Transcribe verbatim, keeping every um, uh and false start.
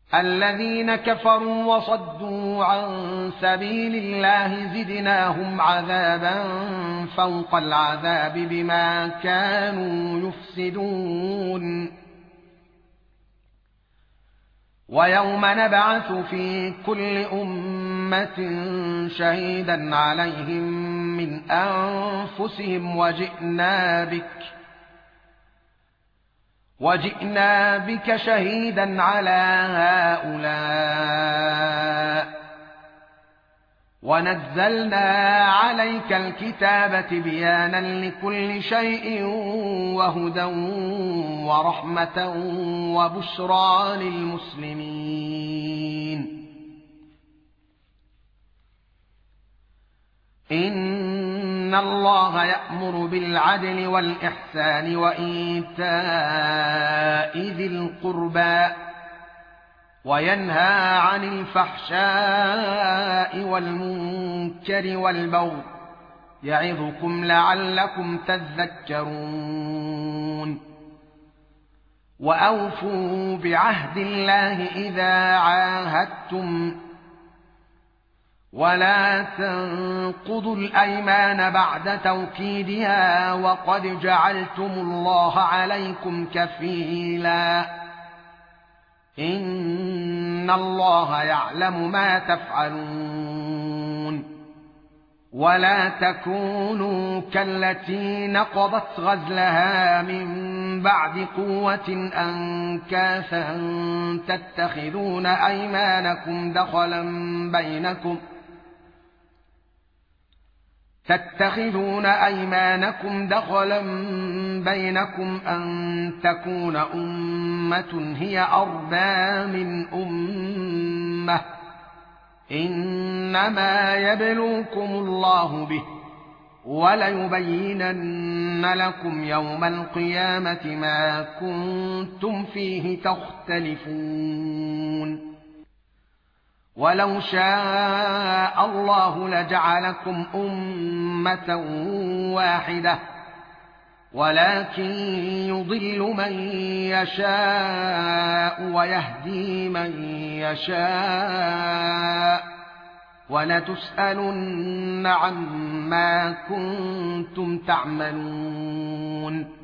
الذين كفروا وصدوا عن سبيل الله زدناهم عذابا فوق العذاب بما كانوا يفسدون. ويوم نبعث في كل أمة شهيدا عليهم من أنفسهم وجئنا بك وجئنا بك شهيدا على هؤلاء ونزلنا عليك الكتاب تبيانا لكل شيء وهدى ورحمة وبشرى للمسلمين. إن الله يأمر بالعدل والإحسان وإيتاء ذي القربى وينهى عن الفحشاء والمنكر والبغي يعظكم لعلكم تذكرون. وأوفوا بعهد الله إذا عاهدتم ولا تنقضوا الأيمان بعد توكيدها وقد جعلتم الله عليكم كفيلا إن الله يعلم ما تفعلون. ولا تكونوا كالتي نقضت غزلها من بعد قوة أنكاثا تتخذون أيمانكم دخلا بينكم تتخذون أيمانكم دخلا بينكم أن تكون أمة هي أربى من أمة إنما يبلوكم الله به وليبينن لكم يوم القيامة ما كنتم فيه تختلفون. ولو شاء الله لجعلكم أمة واحدة ولكن يضل من يشاء ويهدي من يشاء ولتسألن عما كنتم تعملون.